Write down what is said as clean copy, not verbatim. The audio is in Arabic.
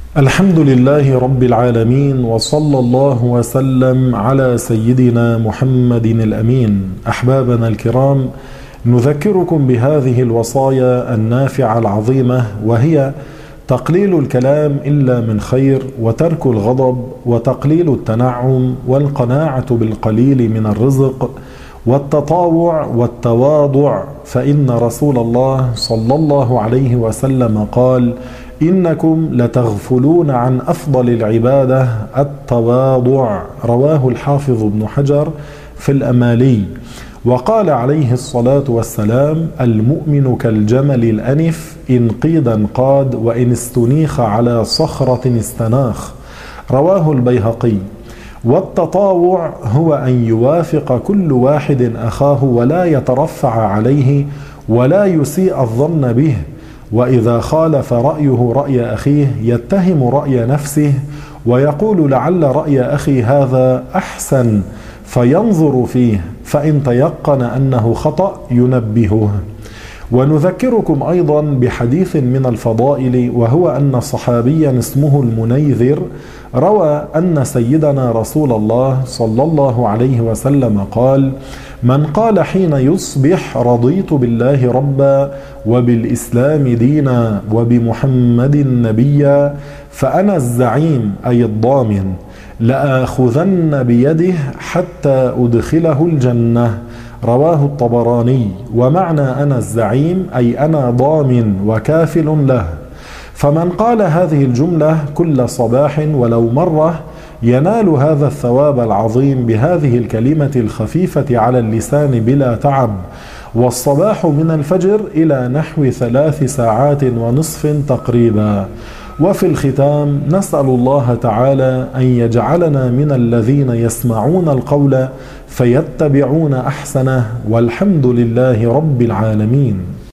الحمد لله رب العالمين، وصلى الله وسلم على سيدنا محمد الأمين. أحبابنا الكرام، نذكركم بهذه الوصايا النافعة العظيمة، وهي تقليل الكلام إلا من خير، وترك الغضب، وتقليل التنعم، والقناعة بالقليل من الرزق، والتطاوع والتواضع. فإن رسول الله صلى الله عليه وسلم قال: إنكم لتغفلون عن أفضل العبادة التواضع. رواه الحافظ ابن حجر في الأمالي. وقال عليه الصلاة والسلام: المؤمن كالجمل الأنف، إن قيدا قاد، وإن استنيخ على صخرة استناخ. رواه البيهقي. والتطاوع هو أن يوافق كل واحد أخاه، ولا يترفع عليه، ولا يسيء الظن به، وإذا خالف رأيه رأي أخيه يتهم رأي نفسه، ويقول: لعل رأي أخي هذا أحسن، فينظر فيه، فإن تيقن أنه خطأ ينبهه. ونذكركم أيضا بحديث من الفضائل، وهو أن صحابيا اسمه المنيذر روى أن سيدنا رسول الله صلى الله عليه وسلم قال: من قال حين يصبح: رضيت بالله ربا، وبالإسلام دينا، وبمحمد نبيا، فأنا الزعيم أي الضامن، لآخذن بيده حتى أدخله الجنة. رواه الطبراني. ومعنى أنا الزعيم أي أنا ضامن وكافل له. فمن قال هذه الجملة كل صباح ولو مرة ينال هذا الثواب العظيم بهذه الكلمة الخفيفة على اللسان بلا تعب. والصباح من الفجر إلى نحو 3 ساعات ونصف تقريبا. وفي الختام نسأل الله تعالى أن يجعلنا من الذين يسمعون القول فيتبعون أحسنه، والحمد لله رب العالمين.